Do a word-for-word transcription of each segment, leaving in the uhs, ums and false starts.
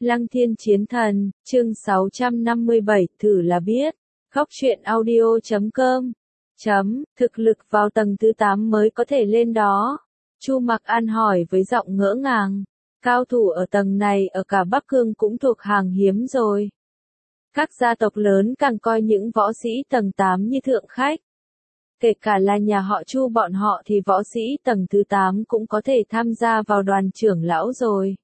Lăng Thiên Chiến Thần, chương sáu trăm năm mươi bảy, thử là biết. Góc truyện audio chấm com. Chấm, thực lực vào tầng thứ tám mới có thể lên đó. Chu Mặc An hỏi với giọng ngỡ ngàng. Cao thủ ở tầng này ở cả Bắc Cương cũng thuộc hàng hiếm rồi. Các gia tộc lớn càng coi những võ sĩ tầng tám như thượng khách. Kể cả là nhà họ Chu bọn họ thì võ sĩ tầng thứ tám cũng có thể tham gia vào đoàn trưởng lão rồi.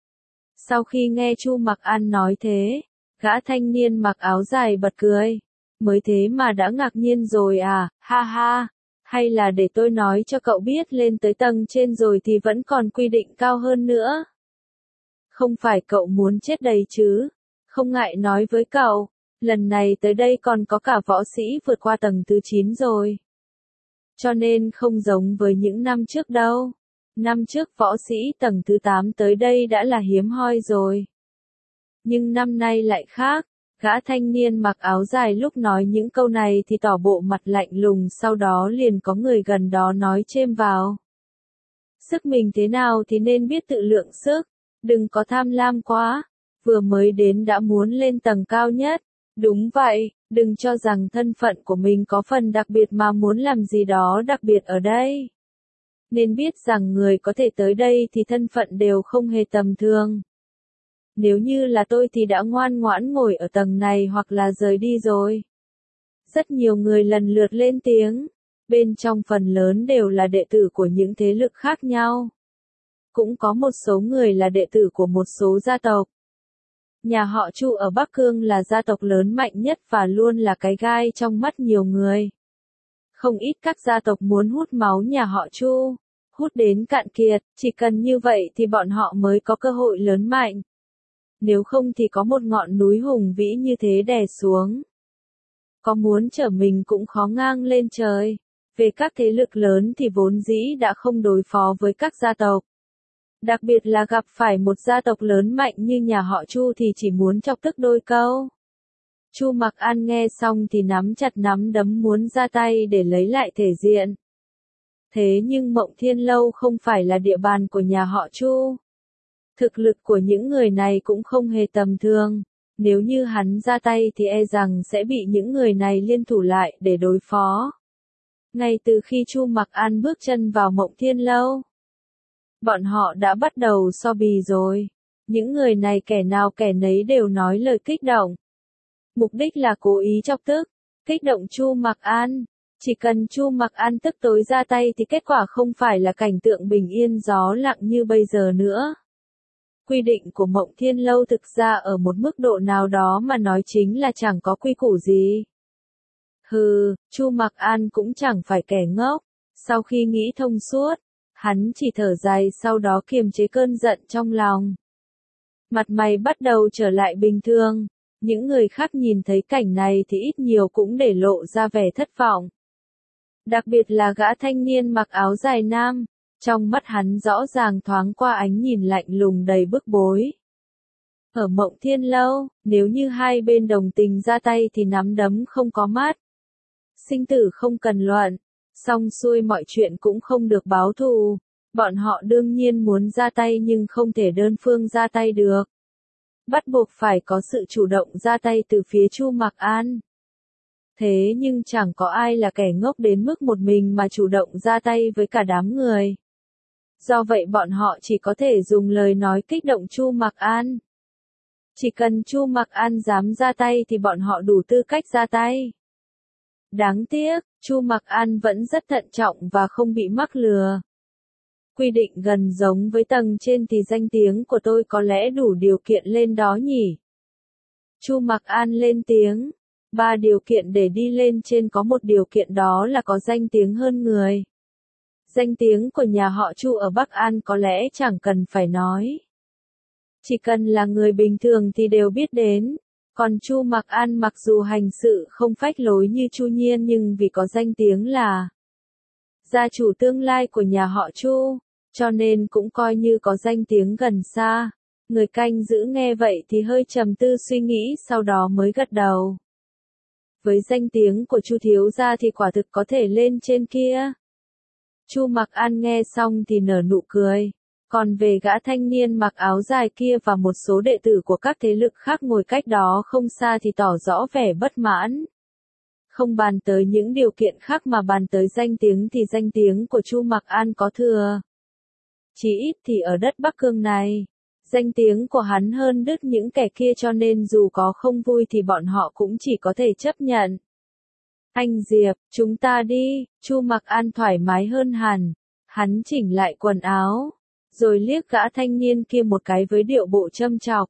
Sau khi nghe Chu Mặc An nói thế, gã thanh niên mặc áo dài bật cười. Mới thế mà đã ngạc nhiên rồi à, ha ha. Hay là để tôi nói cho cậu biết lên tới tầng trên rồi thì vẫn còn quy định cao hơn nữa. Không phải cậu muốn chết đầy chứ. Không ngại nói với cậu, lần này tới đây còn có cả võ sĩ vượt qua tầng thứ chín rồi. Cho nên không giống với những năm trước đâu. Năm trước võ sĩ tầng thứ tám tới đây đã là hiếm hoi rồi. Nhưng năm nay lại khác, gã thanh niên mặc áo dài lúc nói những câu này thì tỏ bộ mặt lạnh lùng, sau đó liền có người gần đó nói chêm vào. Sức mình thế nào thì nên biết tự lượng sức, đừng có tham lam quá, vừa mới đến đã muốn lên tầng cao nhất. Đúng vậy, đừng cho rằng thân phận của mình có phần đặc biệt mà muốn làm gì đó đặc biệt ở đây. Nên biết rằng người có thể tới đây thì thân phận đều không hề tầm thường. Nếu như là tôi thì đã ngoan ngoãn ngồi ở tầng này hoặc là rời đi rồi. Rất nhiều người lần lượt lên tiếng, bên trong phần lớn đều là đệ tử của những thế lực khác nhau. Cũng có một số người là đệ tử của một số gia tộc. Nhà họ Chu ở Bắc Cương là gia tộc lớn mạnh nhất và luôn là cái gai trong mắt nhiều người. Không ít các gia tộc muốn hút máu nhà họ Chu, hút đến cạn kiệt, chỉ cần như vậy thì bọn họ mới có cơ hội lớn mạnh. Nếu không thì có một ngọn núi hùng vĩ như thế đè xuống. Có muốn trở mình cũng khó ngang lên trời. Về các thế lực lớn thì vốn dĩ đã không đối phó với các gia tộc. Đặc biệt là gặp phải một gia tộc lớn mạnh như nhà họ Chu thì chỉ muốn chọc tức đôi câu. Chu Mặc An nghe xong thì nắm chặt nắm đấm muốn ra tay để lấy lại thể diện. Thế nhưng Mộng Thiên Lâu không phải là địa bàn của nhà họ Chu. Thực lực của những người này cũng không hề tầm thường. Nếu như hắn ra tay thì e rằng sẽ bị những người này liên thủ lại để đối phó. Ngay từ khi Chu Mặc An bước chân vào Mộng Thiên Lâu, bọn họ đã bắt đầu so bì rồi. Những người này kẻ nào kẻ nấy đều nói lời kích động. Mục đích là cố ý chọc tức, kích động Chu Mặc An. Chỉ cần Chu Mặc An tức tối ra tay thì kết quả không phải là cảnh tượng bình yên gió lặng như bây giờ nữa. Quy định của Mộng Thiên Lâu thực ra ở một mức độ nào đó mà nói chính là chẳng có quy củ gì. Hừ, Chu Mặc An cũng chẳng phải kẻ ngốc. Sau khi nghĩ thông suốt, hắn chỉ thở dài sau đó kiềm chế cơn giận trong lòng. Mặt mày bắt đầu trở lại bình thường. Những người khác nhìn thấy cảnh này thì ít nhiều cũng để lộ ra vẻ thất vọng. Đặc biệt là gã thanh niên mặc áo dài nam, trong mắt hắn rõ ràng thoáng qua ánh nhìn lạnh lùng đầy bức bối. Ở Mộng Thiên Lâu, nếu như hai bên đồng tình ra tay thì nắm đấm không có mắt. Sinh tử không cần luận, xong xuôi mọi chuyện cũng không được báo thù. Bọn họ đương nhiên muốn ra tay nhưng không thể đơn phương ra tay được. Bắt buộc phải có sự chủ động ra tay từ phía Chu Mặc An. Thế nhưng chẳng có ai là kẻ ngốc đến mức một mình mà chủ động ra tay với cả đám người. Do vậy bọn họ chỉ có thể dùng lời nói kích động Chu Mặc An. Chỉ cần Chu Mặc An dám ra tay thì bọn họ đủ tư cách ra tay. Đáng tiếc, Chu Mặc An vẫn rất thận trọng và không bị mắc lừa. Quy định gần giống với tầng trên thì danh tiếng của tôi có lẽ đủ điều kiện lên đó nhỉ? Chu Mặc An lên tiếng. Ba điều kiện để đi lên trên có một điều kiện đó là có danh tiếng hơn người. Danh tiếng của nhà họ Chu ở Bắc An có lẽ chẳng cần phải nói. Chỉ cần là người bình thường thì đều biết đến. Còn Chu Mặc An mặc dù hành sự không phách lối như Chu Nhiên nhưng vì có danh tiếng là gia chủ tương lai của nhà họ Chu, cho nên cũng coi như có danh tiếng gần xa. Người canh giữ nghe vậy thì hơi trầm tư suy nghĩ sau đó mới gật đầu. Với danh tiếng của Chu thiếu gia thì quả thực có thể lên trên kia. Chu Mặc An nghe xong thì nở nụ cười. Còn về gã thanh niên mặc áo dài kia và một số đệ tử của các thế lực khác ngồi cách đó không xa thì tỏ rõ vẻ bất mãn. Không bàn tới những điều kiện khác mà bàn tới danh tiếng thì danh tiếng của Chu Mặc An có thừa. Chỉ ít thì ở đất Bắc Cương này, danh tiếng của hắn hơn đứt những kẻ kia cho nên dù có không vui thì bọn họ cũng chỉ có thể chấp nhận. Anh Diệp, chúng ta đi, Chu Mặc An thoải mái hơn hẳn. Hắn chỉnh lại quần áo, rồi liếc gã thanh niên kia một cái với điệu bộ châm chọc.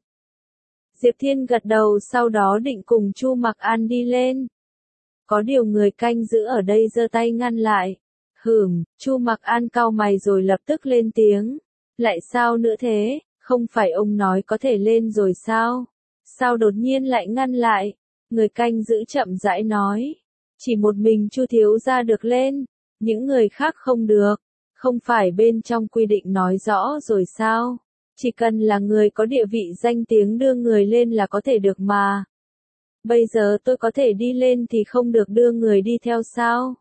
Diệp Thiên gật đầu sau đó định cùng Chu Mặc An đi lên. Có điều người canh giữ ở đây giơ tay ngăn lại. Hửm, Chu Mặc An cau mày rồi lập tức lên tiếng. Lại sao nữa thế, không phải ông nói có thể lên rồi sao? Sao đột nhiên lại ngăn lại? Người canh giữ chậm rãi nói. Chỉ một mình Chu thiếu gia được lên, những người khác không được. Không phải bên trong quy định nói rõ rồi sao? Chỉ cần là người có địa vị danh tiếng đưa người lên là có thể được mà. Bây giờ tôi có thể đi lên thì không được đưa người đi theo sao?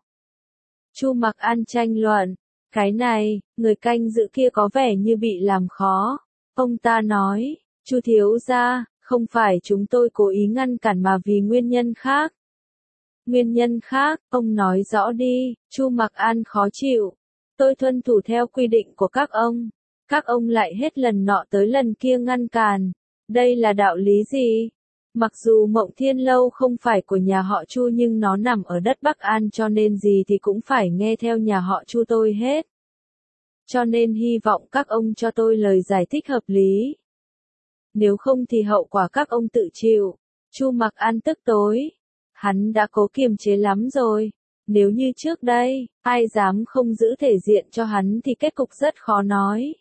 Chu Mặc An tranh luận. Cái này, người canh giữ kia có vẻ như bị làm khó. Ông ta nói, Chu thiếu gia, không phải chúng tôi cố ý ngăn cản mà vì nguyên nhân khác. Nguyên nhân khác, ông nói rõ đi, Chu Mặc An khó chịu. Tôi tuân thủ theo quy định của các ông. Các ông lại hết lần nọ tới lần kia ngăn cản. Đây là đạo lý gì? Mặc dù Mộng Thiên Lâu không phải của nhà họ Chu nhưng nó nằm ở đất Bắc An cho nên gì thì cũng phải nghe theo nhà họ Chu tôi hết. Cho nên hy vọng các ông cho tôi lời giải thích hợp lý. Nếu không thì hậu quả các ông tự chịu. Chu Mặc An tức tối. Hắn đã cố kiềm chế lắm rồi. Nếu như trước đây, ai dám không giữ thể diện cho hắn thì kết cục rất khó nói.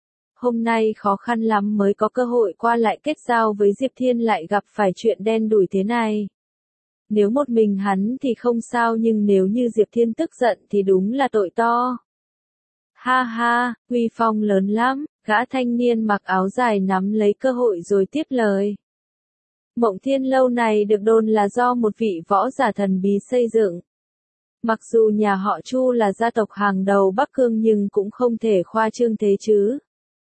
Hôm nay khó khăn lắm mới có cơ hội qua lại kết giao với Diệp Thiên lại gặp phải chuyện đen đủi thế này. Nếu một mình hắn thì không sao nhưng nếu như Diệp Thiên tức giận thì đúng là tội to. Ha ha, uy phong lớn lắm, gã thanh niên mặc áo dài nắm lấy cơ hội rồi tiếp lời. Mộng Thiên Lâu này được đồn là do một vị võ giả thần bí xây dựng. Mặc dù nhà họ Chu là gia tộc hàng đầu Bắc Cương nhưng cũng không thể khoa trương thế chứ.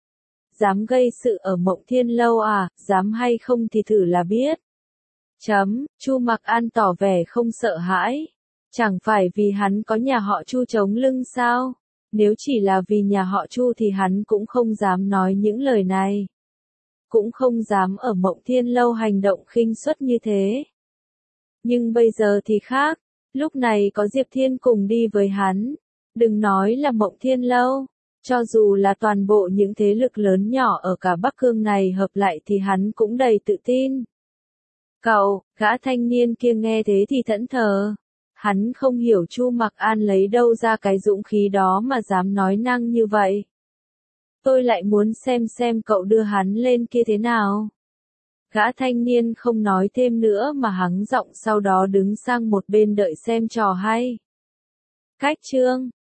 Dám gây sự ở Mộng Thiên Lâu à, dám hay không thì thử là biết. Chấm, Chu Mặc An tỏ vẻ không sợ hãi. Chẳng phải vì hắn có nhà họ Chu chống lưng sao? Nếu chỉ là vì nhà họ Chu thì hắn cũng không dám nói những lời này. Cũng không dám ở Mộng Thiên Lâu hành động khinh suất như thế. Nhưng bây giờ thì khác. Lúc này có Diệp Thiên cùng đi với hắn. Đừng nói là Mộng Thiên Lâu. Cho dù là toàn bộ những thế lực lớn nhỏ ở cả Bắc Cương này hợp lại thì hắn cũng đầy tự tin. Cậu, gã thanh niên kia nghe thế thì thẫn thờ. Hắn không hiểu Chu Mặc An lấy đâu ra cái dũng khí đó mà dám nói năng như vậy. Tôi lại muốn xem xem cậu đưa hắn lên kia thế nào. Gã thanh niên không nói thêm nữa mà hắng giọng sau đó đứng sang một bên đợi xem trò hay. Cách chương